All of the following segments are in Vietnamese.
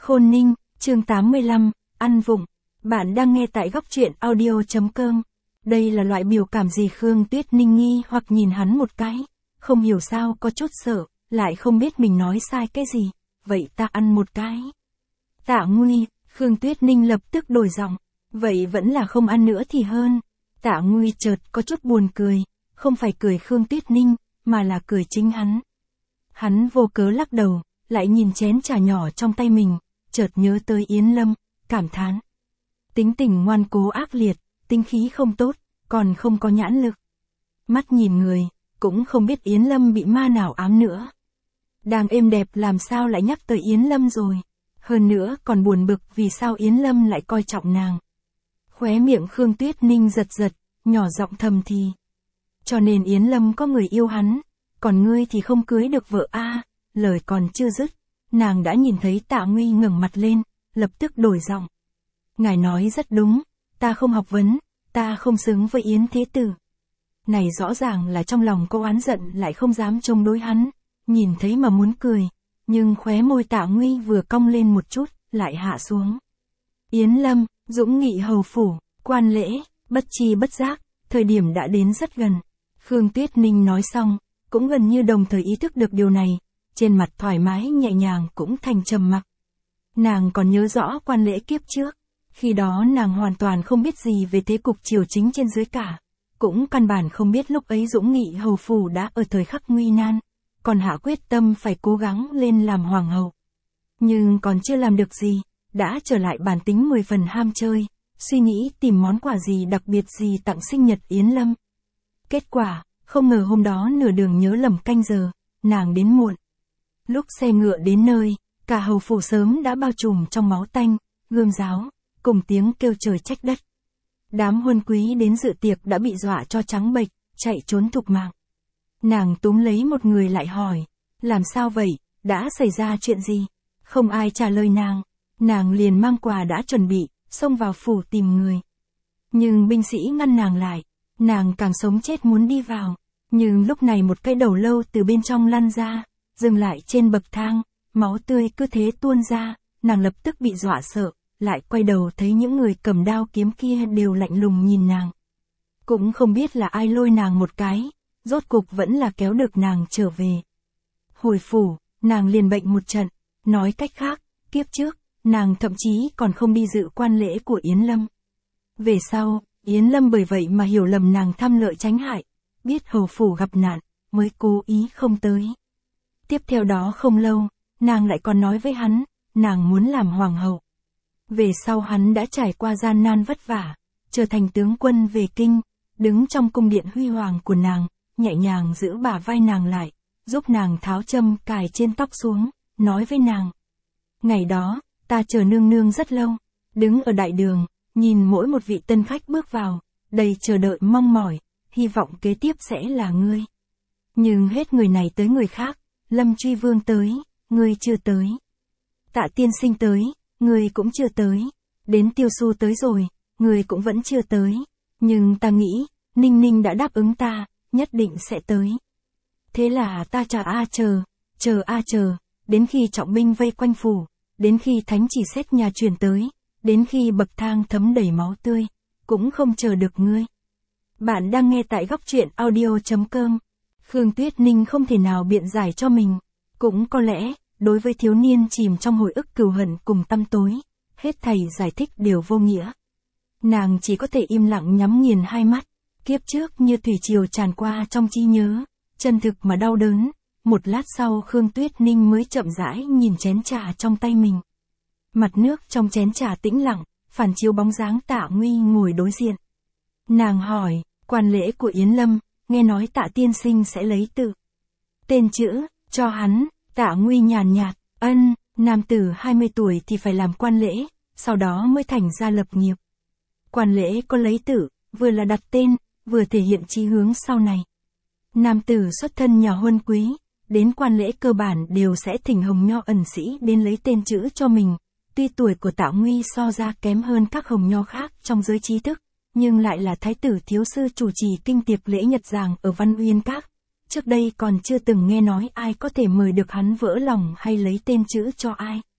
Khôn Ninh, chương 85, ăn vụng. Bạn đang nghe tại góc truyện audio.com. Đây là loại biểu cảm gì? Khương Tuyết Ninh nghi hoặc nhìn hắn một cái, không hiểu sao có chút sợ, lại không biết mình nói sai cái gì, vậy ta ăn một cái. Tạ Nguy, Khương Tuyết Ninh lập tức đổi giọng, vậy vẫn là không ăn nữa thì hơn. Tạ Nguy chợt có chút buồn cười, không phải cười Khương Tuyết Ninh, mà là cười chính hắn. Hắn vô cớ lắc đầu, lại nhìn chén trà nhỏ trong tay mình, chợt nhớ tới Yến Lâm, cảm thán. Tính tình ngoan cố ác liệt, tính khí không tốt, còn không có nhãn lực. Mắt nhìn người, cũng không biết Yến Lâm bị ma nào ám nữa. Đang êm đẹp làm sao lại nhắc tới Yến Lâm rồi. Hơn nữa còn buồn bực vì sao Yến Lâm lại coi trọng nàng. Khóe miệng Khương Tuyết Ninh giật giật, nhỏ giọng thầm thì. Cho nên Yến Lâm có người yêu hắn, còn ngươi thì không cưới được vợ a. Lời còn chưa dứt, nàng đã nhìn thấy Tạ Nguy ngẩng mặt lên, lập tức đổi giọng. Ngài nói rất đúng, ta không học vấn, ta không xứng với Yến Thế Tử. Này rõ ràng là trong lòng cô oán giận lại không dám chống đối hắn, nhìn thấy mà muốn cười, nhưng khóe môi Tạ Nguy vừa cong lên một chút, lại hạ xuống. Yến Lâm, dũng nghị hầu phủ, quan lễ, bất chi bất giác, thời điểm đã đến rất gần. Khương Tuyết Ninh nói xong, cũng gần như đồng thời ý thức được điều này, trên mặt thoải mái nhẹ nhàng cũng thành trầm mặc. Nàng còn nhớ rõ quan lễ kiếp trước, khi đó nàng hoàn toàn không biết gì về thế cục triều chính trên dưới cả, cũng căn bản không biết lúc ấy dũng nghị hầu phủ đã ở thời khắc nguy nan, còn hạ quyết tâm phải cố gắng lên làm hoàng hậu. Nhưng còn chưa làm được gì, đã trở lại bản tính 10 phần ham chơi, suy nghĩ tìm món quà gì đặc biệt gì tặng sinh nhật Yến Lâm. Kết quả, không ngờ hôm đó nửa đường nhớ lầm canh giờ, nàng đến muộn. Lúc xe ngựa đến nơi, cả hầu phủ sớm đã bao trùm trong máu tanh, gươm giáo, cùng tiếng kêu trời trách đất. Đám huân quý đến dự tiệc đã bị dọa cho trắng bệch, chạy trốn thục mạng. Nàng túm lấy một người lại hỏi, làm sao vậy, đã xảy ra chuyện gì? Không ai trả lời nàng liền mang quà đã chuẩn bị, xông vào phủ tìm người. Nhưng binh sĩ ngăn nàng lại, nàng càng sống chết muốn đi vào, nhưng lúc này một cái đầu lâu từ bên trong lăn ra, dừng lại trên bậc thang, máu tươi cứ thế tuôn ra, nàng lập tức bị dọa sợ, lại quay đầu thấy những người cầm đao kiếm kia đều lạnh lùng nhìn nàng. Cũng không biết là ai lôi nàng một cái, rốt cục vẫn là kéo được nàng trở về. Hồi phủ, nàng liền bệnh một trận, nói cách khác, kiếp trước, nàng thậm chí còn không đi dự quan lễ của Yến Lâm. Về sau, Yến Lâm bởi vậy mà hiểu lầm nàng tham lợi tránh hại, biết hầu phủ gặp nạn, mới cố ý không tới. Tiếp theo đó không lâu, nàng lại còn nói với hắn, nàng muốn làm hoàng hậu. Về sau hắn đã trải qua gian nan vất vả, trở thành tướng quân về kinh, đứng trong cung điện huy hoàng của nàng, nhẹ nhàng giữ bả vai nàng lại, giúp nàng tháo châm cài trên tóc xuống, nói với nàng. Ngày đó, ta chờ nương nương rất lâu, đứng ở đại đường, nhìn mỗi một vị tân khách bước vào, đầy chờ đợi mong mỏi, hy vọng kế tiếp sẽ là ngươi. Nhưng hết người này tới người khác, Lâm Truy Vương tới, ngươi chưa tới. Tạ tiên sinh tới, ngươi cũng chưa tới. Đến Tiêu Xu tới rồi, ngươi cũng vẫn chưa tới. Nhưng ta nghĩ, Ninh Ninh đã đáp ứng ta, nhất định sẽ tới. Thế là ta chờ, đến khi trọng binh vây quanh phủ, đến khi thánh chỉ xét nhà truyền tới, đến khi bậc thang thấm đầy máu tươi, cũng không chờ được ngươi. Bạn đang nghe tại góc truyện audio.com. Khương Tuyết Ninh không thể nào biện giải cho mình. Cũng có lẽ, đối với thiếu niên chìm trong hồi ức cừu hận cùng tăm tối, hết thầy giải thích đều vô nghĩa. Nàng chỉ có thể im lặng nhắm nghiền hai mắt, kiếp trước như thủy triều tràn qua trong trí nhớ, chân thực mà đau đớn. Một lát sau Khương Tuyết Ninh mới chậm rãi nhìn chén trà trong tay mình. Mặt nước trong chén trà tĩnh lặng, phản chiếu bóng dáng Tạ Nguy ngồi đối diện. Nàng hỏi, quan lễ của Yến Lâm, nghe nói Tạ tiên sinh sẽ lấy tự tên chữ cho hắn. Tạ Nguy nhàn nhạt, ân, nam tử 20 tuổi thì phải làm quan lễ, sau đó mới thành gia lập nghiệp. Quan lễ có lấy tự, vừa là đặt tên, vừa thể hiện chí hướng sau này. Nam tử xuất thân nhà huân quý, đến quan lễ cơ bản đều sẽ thỉnh hồng nho ẩn sĩ đến lấy tên chữ cho mình. Tuy tuổi của Tạ Nguy so ra kém hơn các hồng nho khác trong giới trí thức, nhưng lại là thái tử thiếu sư chủ trì kinh tiệc lễ nhật giảng ở Văn Uyên Các. Trước đây còn chưa từng nghe nói ai có thể mời được hắn vỡ lòng hay lấy tên chữ cho ai.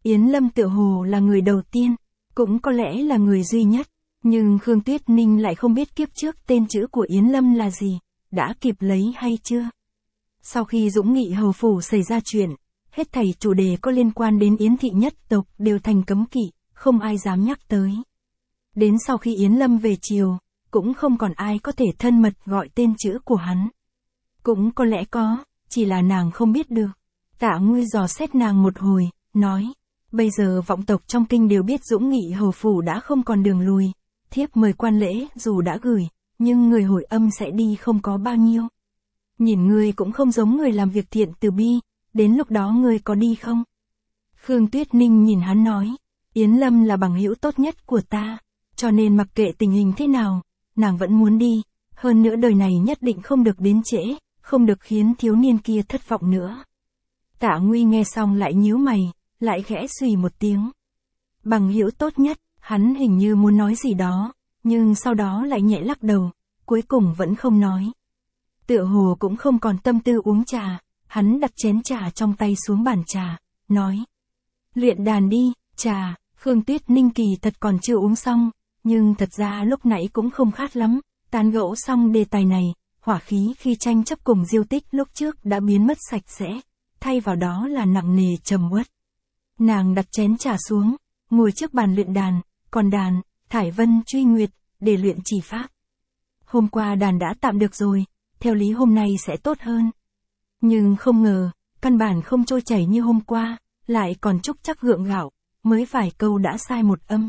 Yến Lâm tựa hồ là người đầu tiên, cũng có lẽ là người duy nhất, nhưng Khương Tuyết Ninh lại không biết kiếp trước tên chữ của Yến Lâm là gì, đã kịp lấy hay chưa. Sau khi Dũng Nghị hầu phủ xảy ra chuyện, hết thảy chủ đề có liên quan đến Yến thị nhất tộc đều thành cấm kỵ, không ai dám nhắc tới. Đến sau khi Yến Lâm về triều, cũng không còn ai có thể thân mật gọi tên chữ của hắn. Cũng có lẽ có, chỉ là nàng không biết được. Tạ Nguy dò xét nàng một hồi, nói, bây giờ vọng tộc trong kinh đều biết Dũng Nghị hầu phủ đã không còn đường lùi, thiếp mời quan lễ dù đã gửi, nhưng người hồi âm sẽ đi không có bao nhiêu. Nhìn ngươi cũng không giống người làm việc thiện từ bi, đến lúc đó ngươi có đi không? Khương Tuyết Ninh nhìn hắn nói, Yến Lâm là bằng hữu tốt nhất của ta, cho nên mặc kệ tình hình thế nào, nàng vẫn muốn đi, hơn nữa đời này nhất định không được đến trễ, không được khiến thiếu niên kia thất vọng nữa. Tạ Nguy nghe xong lại nhíu mày, lại khẽ xùy một tiếng. Bằng hữu tốt nhất, hắn hình như muốn nói gì đó, nhưng sau đó lại nhẹ lắc đầu, cuối cùng vẫn không nói. Tựa hồ cũng không còn tâm tư uống trà, hắn đặt chén trà trong tay xuống bàn trà, nói. Luyện đàn đi, trà, Khương Tuyết Ninh kỳ thật còn chưa uống xong, nhưng thật ra lúc nãy cũng không khát lắm, tán gẫu xong đề tài này, hỏa khí khi tranh chấp cùng Diêu Tích lúc trước đã biến mất sạch sẽ, thay vào đó là nặng nề trầm uất. Nàng đặt chén trà xuống, ngồi trước bàn luyện đàn, còn đàn, thải vân truy nguyệt, để luyện chỉ pháp. Hôm qua đàn đã tạm được rồi, theo lý hôm nay sẽ tốt hơn. Nhưng không ngờ, căn bản không trôi chảy như hôm qua, lại còn trúc chắc gượng gạo, mới vài câu đã sai một âm.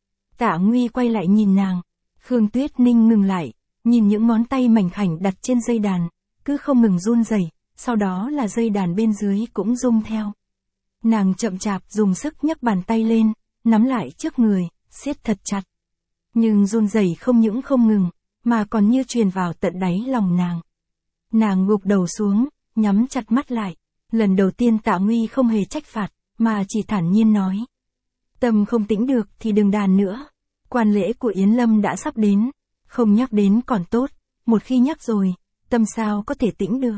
Tạ Nguy quay lại nhìn nàng, Khương Tuyết Ninh ngừng lại, nhìn những ngón tay mảnh khảnh đặt trên dây đàn, cứ không ngừng run rẩy, sau đó là dây đàn bên dưới cũng rung theo. Nàng chậm chạp dùng sức nhấc bàn tay lên, nắm lại trước người, siết thật chặt. Nhưng run rẩy không những không ngừng, mà còn như truyền vào tận đáy lòng nàng. Nàng gục đầu xuống, nhắm chặt mắt lại. Lần đầu tiên Tạ Nguy không hề trách phạt, mà chỉ thản nhiên nói. Tâm không tĩnh được thì đừng đàn nữa. Quan lễ của Yến Lâm đã sắp đến, không nhắc đến còn tốt, một khi nhắc rồi, tâm sao có thể tĩnh được.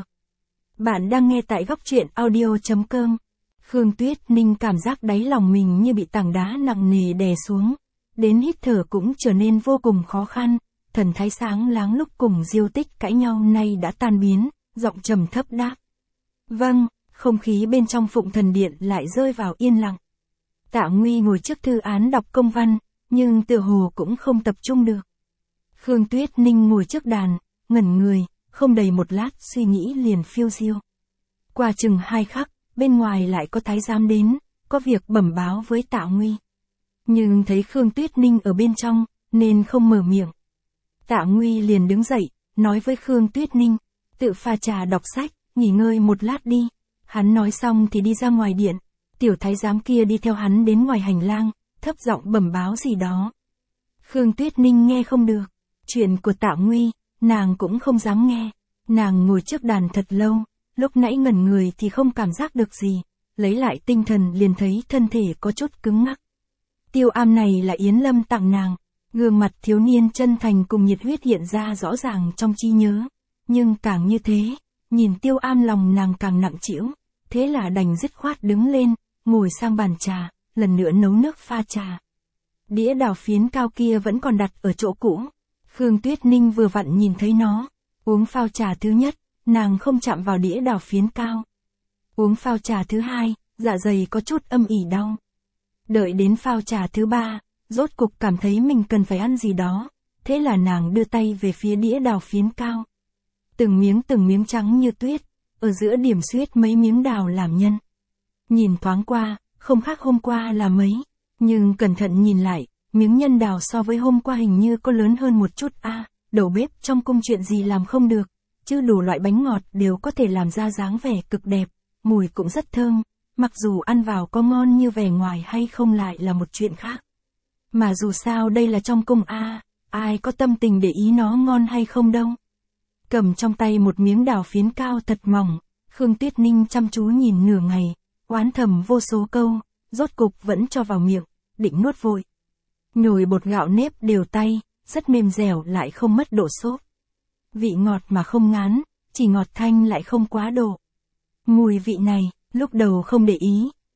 Bạn đang nghe tại góc truyện audio.com. Khương Tuyết Ninh cảm giác đáy lòng mình như bị tảng đá nặng nề đè xuống, đến hít thở cũng trở nên vô cùng khó khăn, thần thái sáng láng lúc cùng Diêu Tích cãi nhau nay đã tan biến, giọng trầm thấp đáp. Vâng, không khí bên trong Phụng Thần Điện lại rơi vào yên lặng. Tạ Nguy ngồi trước thư án đọc công văn, nhưng tựa hồ cũng không tập trung được. Khương Tuyết Ninh ngồi trước đàn, ngẩn người, không đầy một lát suy nghĩ liền phiêu diêu. Qua chừng 2 khắc, bên ngoài lại có thái giám đến, có việc bẩm báo với Tạ Nguy. Nhưng thấy Khương Tuyết Ninh ở bên trong, nên không mở miệng. Tạ Nguy liền đứng dậy, nói với Khương Tuyết Ninh, tự pha trà đọc sách, nghỉ ngơi một lát đi. Hắn nói xong thì đi ra ngoài điện, tiểu thái giám kia đi theo hắn đến ngoài hành lang, thấp giọng bẩm báo gì đó. Khương Tuyết Ninh nghe không được, chuyện của Tạ Nguy, nàng cũng không dám nghe. Nàng ngồi trước đàn thật lâu, lúc nãy ngẩn người thì không cảm giác được gì, lấy lại tinh thần liền thấy thân thể có chút cứng ngắc. Tiêu am này là Yến Lâm tặng nàng, gương mặt thiếu niên chân thành cùng nhiệt huyết hiện ra rõ ràng trong trí nhớ, nhưng càng như thế, nhìn tiêu am lòng nàng càng nặng trĩu, thế là đành dứt khoát đứng lên, ngồi sang bàn trà, lần nữa nấu nước pha trà. Đĩa đào phiến cao kia vẫn còn đặt ở chỗ cũ, Khương Tuyết Ninh vừa vặn nhìn thấy nó, uống phao trà thứ nhất, nàng không chạm vào đĩa đào phiến cao. Uống phao trà thứ hai, dạ dày có chút âm ỉ đau. Đợi đến phao trà thứ ba, rốt cục cảm thấy mình cần phải ăn gì đó, thế là nàng đưa tay về phía đĩa đào phiến cao. Từng miếng trắng như tuyết, ở giữa điểm xuyết mấy miếng đào làm nhân. Nhìn thoáng qua, không khác hôm qua là mấy, nhưng cẩn thận nhìn lại, miếng nhân đào so với hôm qua hình như có lớn hơn một chút đầu bếp trong cung chuyện gì làm không được, chứ đủ loại bánh ngọt đều có thể làm ra dáng vẻ cực đẹp, mùi cũng rất thơm, mặc dù ăn vào có ngon như vẻ ngoài hay không lại là một chuyện khác. Mà dù sao đây là trong cung ai có tâm tình để ý nó ngon hay không đâu. Cầm trong tay một miếng đào phiến cao thật mỏng, Khương Tuyết Ninh chăm chú nhìn nửa ngày, oán thầm vô số câu, rốt cục vẫn cho vào miệng, định nuốt vội. Nhồi bột gạo nếp đều tay, rất mềm dẻo lại không mất độ xốp. Vị ngọt mà không ngán, chỉ ngọt thanh lại không quá độ. Mùi vị này, lúc đầu không để ý,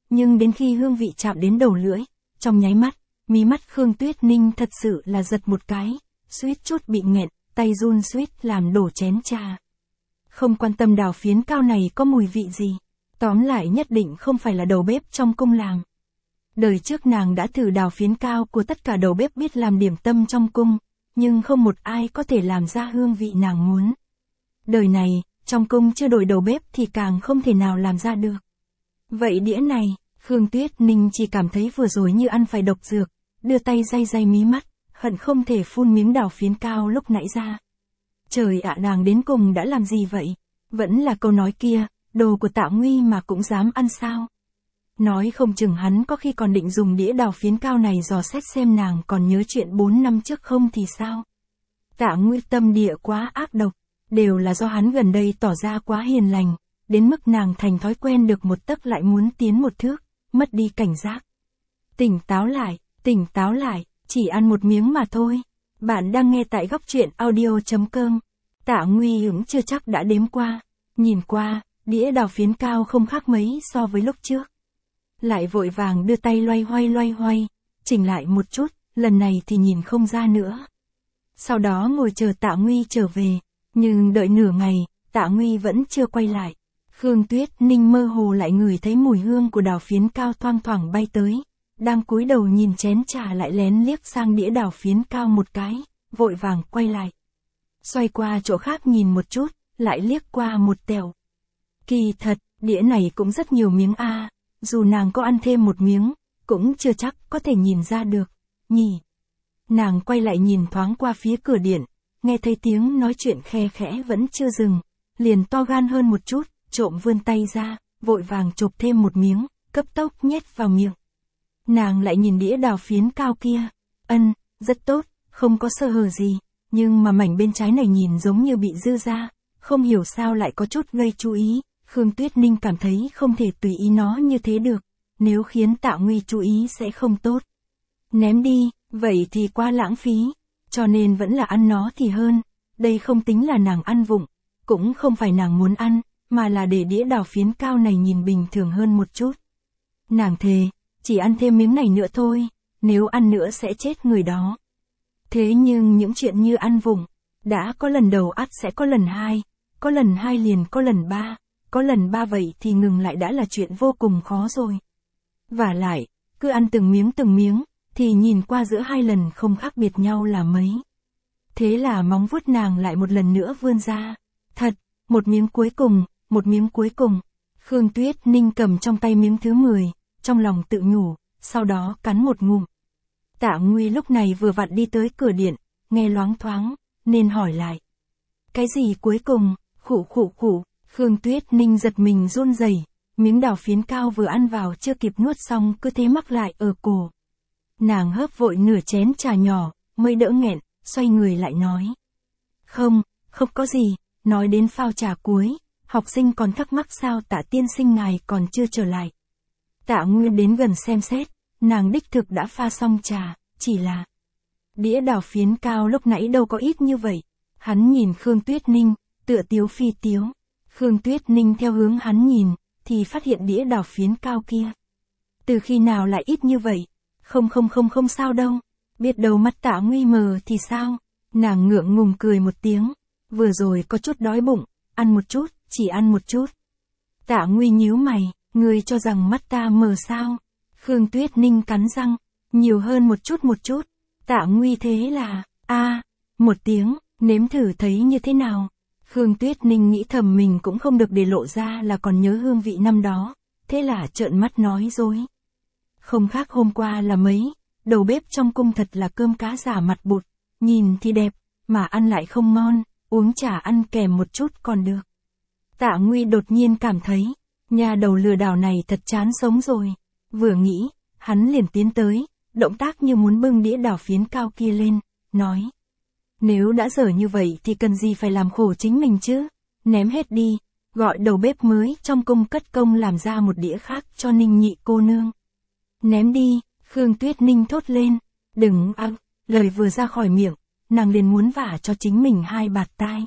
Nhưng đến khi hương vị chạm đến đầu lưỡi, trong nháy mắt, mí mắt Khương Tuyết Ninh thật sự là giật một cái, suýt chút bị nghẹn, tay run suýt làm đổ chén trà. Không quan tâm đào phiến cao này có mùi vị gì, tóm lại nhất định không phải là đầu bếp trong cung làm. Đời trước nàng đã thử đào phiến cao của tất cả đầu bếp biết làm điểm tâm trong cung, nhưng không một ai có thể làm ra hương vị nàng muốn. Đời này, trong cung chưa đổi đầu bếp thì càng không thể nào làm ra được. Vậy đĩa này, Khương Tuyết Ninh chỉ cảm thấy vừa rồi như ăn phải độc dược, đưa tay day day mí mắt, hận không thể phun miếng đào phiến cao lúc nãy ra. Trời ạ, nàng đến cùng đã làm gì vậy? Vẫn là câu nói kia, đồ của Tạ Nguy mà cũng dám ăn sao? Nói không chừng hắn có khi còn định dùng đĩa đào phiến cao này dò xét xem nàng còn nhớ chuyện 4 năm trước không thì sao? Tạ Nguy tâm địa quá ác độc, đều là do hắn gần đây tỏ ra quá hiền lành, đến mức nàng thành thói quen được một tấc lại muốn tiến một thước, mất đi cảnh giác. Tỉnh táo lại, chỉ ăn một miếng mà thôi. Bạn đang nghe tại góc truyện audio.com. Tạ Nguy Ứng chưa chắc đã đếm qua, nhìn qua, đĩa đào phiến cao không khác mấy so với lúc trước. Lại vội vàng đưa tay loay hoay, chỉnh lại một chút, lần này thì nhìn không ra nữa. Sau đó ngồi chờ Tạ Nguy trở về, nhưng đợi nửa ngày, Tạ Nguy vẫn chưa quay lại. Khương Tuyết Ninh mơ hồ lại ngửi thấy mùi hương của đào phiến cao thoang thoảng bay tới, đang cúi đầu nhìn chén trà lại lén liếc sang đĩa đào phiến cao một cái, vội vàng quay lại. Xoay qua chỗ khác nhìn một chút, lại liếc qua một tẹo. Kỳ thật, đĩa này cũng rất nhiều miếng a, dù nàng có ăn thêm một miếng, cũng chưa chắc có thể nhìn ra được, nhỉ. Nàng quay lại nhìn thoáng qua phía cửa điện, nghe thấy tiếng nói chuyện khe khẽ vẫn chưa dừng, liền to gan hơn một chút, trộm vươn tay ra, vội vàng chộp thêm một miếng, cấp tốc nhét vào miệng. Nàng lại nhìn đĩa đào phiến cao kia, rất tốt, không có sơ hở gì, nhưng mà mảnh bên trái này nhìn giống như bị dư ra, không hiểu sao lại có chút gây chú ý. Khương Tuyết Ninh cảm thấy không thể tùy ý nó như thế được, nếu khiến Tạ Nguy chú ý sẽ không tốt. Ném đi, vậy thì quá lãng phí, cho nên vẫn là ăn nó thì hơn. Đây không tính là nàng ăn vụng, cũng không phải nàng muốn ăn, mà là để đĩa đào phiến cao này nhìn bình thường hơn một chút. Nàng thề, chỉ ăn thêm miếng này nữa thôi, nếu ăn nữa sẽ chết người đó. Thế nhưng những chuyện như ăn vụng, đã có lần đầu ắt sẽ có lần hai, có lần hai liền có lần ba, có lần ba vậy thì ngừng lại đã là chuyện vô cùng khó rồi. Vả lại, cứ ăn từng miếng, thì nhìn qua giữa hai lần không khác biệt nhau là mấy. Thế là móng vuốt nàng lại một lần nữa vươn ra. Thật, một miếng cuối cùng. Khương Tuyết Ninh cầm trong tay miếng thứ 10, trong lòng tự nhủ, sau đó cắn một ngụm. Tạ Nguy lúc này vừa vặn đi tới cửa điện, nghe loáng thoáng, nên hỏi lại. Cái gì cuối cùng? Khụ. Khương Tuyết Ninh giật mình run rẩy, miếng đào phiến cao vừa ăn vào chưa kịp nuốt xong cứ thế mắc lại ở cổ. Nàng hớp vội nửa chén trà nhỏ, mới đỡ nghẹn, xoay người lại nói. Không có gì, nói đến phao trà cuối, học sinh còn thắc mắc sao Tạ tiên sinh ngài còn chưa trở lại. Tạ Nguyên đến gần xem xét, nàng đích thực đã pha xong trà, chỉ là đĩa đào phiến cao lúc nãy đâu có ít như vậy. Hắn nhìn Khương Tuyết Ninh, tựa tiếu phi tiếu. Khương Tuyết Ninh theo hướng hắn nhìn, thì phát hiện đĩa đào phiến cao kia. Từ khi nào lại ít như vậy? Không sao đâu. Biết đâu mắt Tạ Nguy mờ thì sao? Nàng ngượng ngùng cười một tiếng. Vừa rồi có chút đói bụng, ăn một chút, chỉ ăn một chút. Tạ Nguy nhíu mày, ngươi cho rằng mắt ta mờ sao? Khương Tuyết Ninh cắn răng, nhiều hơn một chút. Tạ Nguy thế là, một tiếng, nếm thử thấy như thế nào? Khương Tuyết Ninh nghĩ thầm mình cũng không được để lộ ra là còn nhớ hương vị năm đó, thế là trợn mắt nói dối. Không khác hôm qua là mấy, đầu bếp trong cung thật là cơm cá giả mặt bụt, nhìn thì đẹp, mà ăn lại không ngon, uống trà ăn kèm một chút còn được. Tạ Nguy đột nhiên cảm thấy, nhà đầu lừa đảo này thật chán sống rồi. Vừa nghĩ, hắn liền tiến tới, động tác như muốn bưng đĩa đào phiến cao kia lên, nói. Nếu đã dở như vậy thì cần gì phải làm khổ chính mình chứ, ném hết đi, gọi đầu bếp mới trong cung cất công làm ra một đĩa khác cho Ninh nhị cô nương. Ném đi, Khương Tuyết Ninh thốt lên, đừng lời vừa ra khỏi miệng, nàng liền muốn vả cho chính mình hai bạt tai.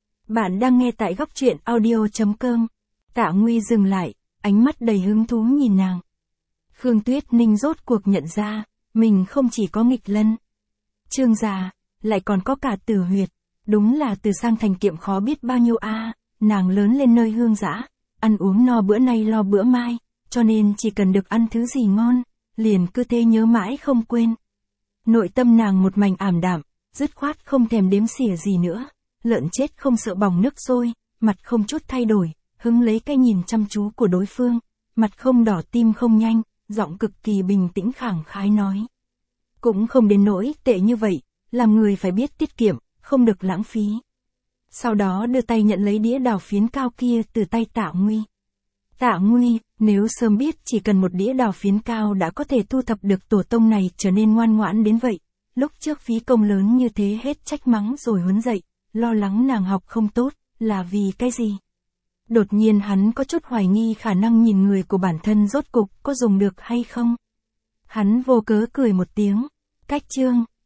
Bạn đang nghe tại góc truyện audio.com. Tạ Nguy dừng lại, ánh mắt đầy hứng thú nhìn nàng. Khương Tuyết Ninh rốt cuộc nhận ra, mình không chỉ có nghịch lân, Trương gia, lại còn có cả Tử Huyệt. Đúng là từ sang thành kiệm khó biết bao nhiêu a. Nàng lớn lên nơi hương dã, ăn uống no bữa nay lo bữa mai, cho nên chỉ cần được ăn thứ gì ngon, liền cứ thế nhớ mãi không quên. Nội tâm nàng một mảnh ảm đạm, dứt khoát không thèm đếm xỉa gì nữa. Lợn chết không sợ bỏng nước sôi, mặt không chút thay đổi, hứng lấy cái nhìn chăm chú của đối phương, mặt không đỏ tim không nhanh, giọng cực kỳ bình tĩnh khẳng khái nói. Cũng không đến nỗi tệ như vậy, làm người phải biết tiết kiệm, không được lãng phí. Sau đó đưa tay nhận lấy đĩa đào phiến cao kia từ tay Tạ Nguy. Tạ Nguy, nếu sớm biết chỉ cần một đĩa đào phiến cao đã có thể thu thập được tổ tông này trở nên ngoan ngoãn đến vậy, lúc trước phí công lớn như thế hết trách mắng rồi huấn dậy, lo lắng nàng học không tốt, là vì cái gì? Đột nhiên hắn có chút hoài nghi khả năng nhìn người của bản thân rốt cục có dùng được hay không. Hắn vô cớ cười một tiếng, cách chương,